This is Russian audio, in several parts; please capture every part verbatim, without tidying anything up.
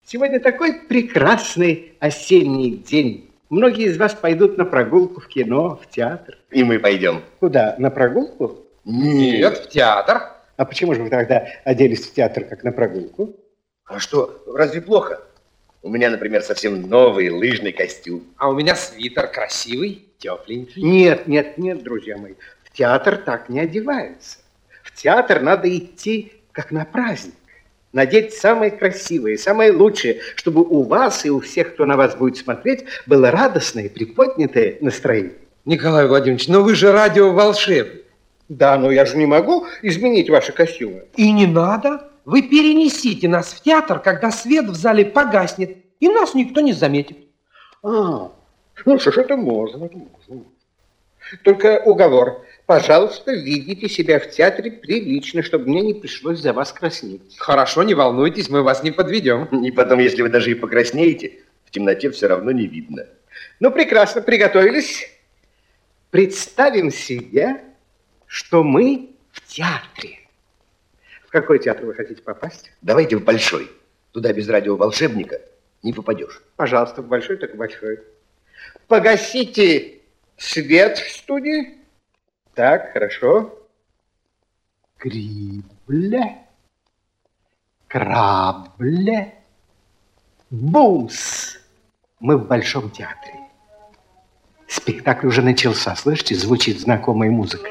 Сегодня такой прекрасный осенний день. Многие из вас пойдут на прогулку в кино, в театр. И мы пойдем. Куда? На прогулку? Нет, в театр. А почему же вы тогда оделись в театр, как на прогулку? А что, разве плохо? У меня, например, совсем новый лыжный костюм. А у меня свитер красивый, тепленький. Нет, нет, нет, друзья мои. В театр так не одеваются. В театр надо идти, как на праздник. Надеть самое красивое, самое лучшее, чтобы у вас и у всех, кто на вас будет смотреть, было радостное, приподнятое настроение. Николай Владимирович, но вы же радиоволшебник. Да, но я же не могу изменить ваши костюмы. И не надо. Вы перенесите нас в театр, когда свет в зале погаснет, и нас никто не заметит. А, ну что ж, это можно, это можно. Только уговор. Пожалуйста, ведите себя в театре прилично, чтобы мне не пришлось за вас краснеть. Хорошо, не волнуйтесь, мы вас не подведем. И потом, если вы даже и покраснеете, в темноте все равно не видно. Ну, прекрасно, приготовились. Представим себе, что мы в театре. В какой театр вы хотите попасть? Давайте в большой. Туда без радиоволшебника не попадешь. Пожалуйста, в большой, так в большой. Погасите свет в студии. Так, хорошо. Крибле, крабле, бумс. Мы в Большом театре. Спектакль уже начался. Слышите, звучит знакомая музыка.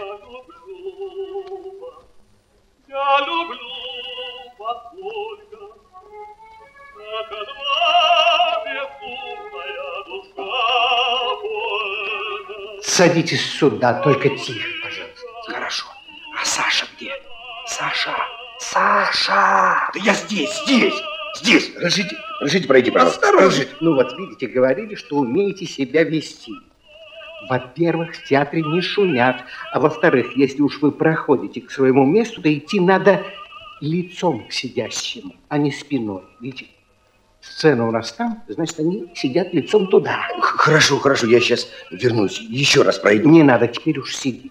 Садитесь сюда, только тихо, пожалуйста. Хорошо. А Саша где? Саша! Саша! Да я здесь, здесь, здесь. Разрешите, разрешите пройти, пожалуйста. Осторожно. Ну вот, видите, говорили, что умеете себя вести. Во-первых, в театре не шумят. А во-вторых, если уж вы проходите к своему месту, то идти надо лицом к сидящему, а не спиной. Видите? Сцена у нас там, значит, они сидят лицом туда. Хорошо, хорошо, я сейчас вернусь, еще раз пройду. Не надо, теперь уж сидите.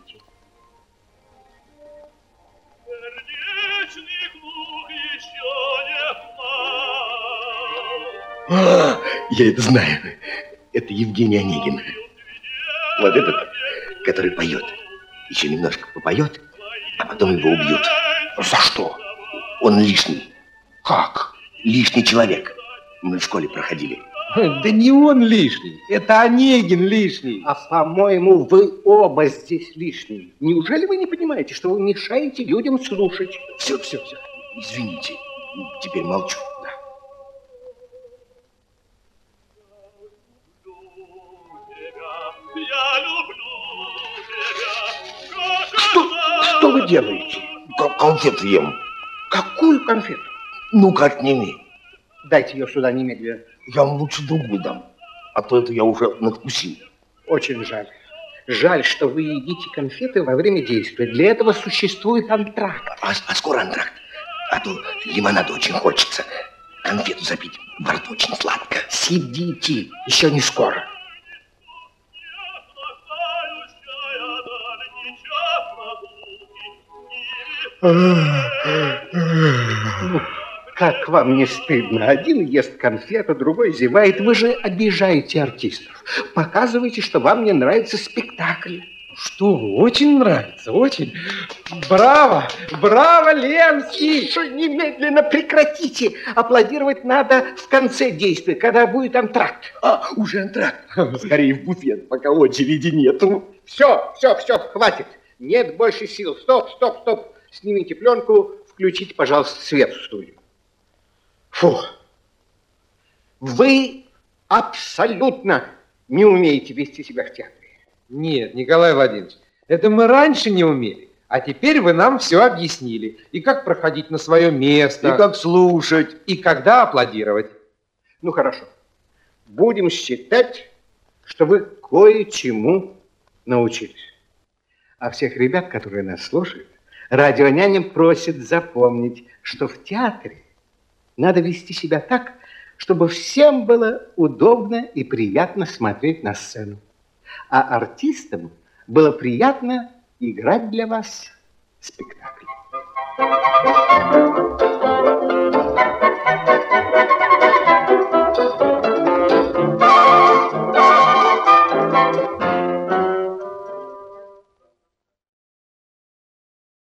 А, я это знаю. Это Евгений Онегин. Вот этот, который поет. Еще немножко попоет, а потом его убьют. За что? Он лишний. Как? Лишний человек. Мы в школе проходили. Да не он лишний, это Онегин лишний. А, по-моему, вы оба здесь лишние. Неужели вы не понимаете, что вы мешаете людям слушать? Все, все, все. Извините, теперь молчу. Да. Что, что вы делаете? Конфету ем. Какую конфету? Ну, как ними. Дайте ее сюда немедленно. Я вам лучше другую дам, а то это я уже надкусил. Очень жаль. Жаль, что вы едите конфеты во время действия. Для этого существует антракт. А, а скоро антракт? А то лимонаду очень хочется. Конфету запить во рту очень сладко. Сидите, еще не скоро. Ну, как вам не стыдно? Один ест конфету, другой зевает. Вы же обижаете артистов. Показываете, что вам не нравится спектакль. Что вы, очень нравится, очень. Браво, браво, Ленский! Что, немедленно прекратите. Аплодировать надо в конце действия, когда будет антракт. А, уже антракт. Скорее в буфет, пока очереди нету. Все, все, все, хватит. Нет больше сил. Стоп, стоп, стоп. Снимите пленку, включите, пожалуйста, свет в студию. Фу. Вы абсолютно не умеете вести себя в театре. Нет, Николай Владимирович, это мы раньше не умели, а теперь вы нам все объяснили. И как проходить на свое место. И как слушать. И когда аплодировать. Ну, хорошо. Будем считать, что вы кое-чему научились. А всех ребят, которые нас слушают, радионяня просит запомнить, что в театре надо вести себя так, чтобы всем было удобно и приятно смотреть на сцену. А артистам было приятно играть для вас спектакль.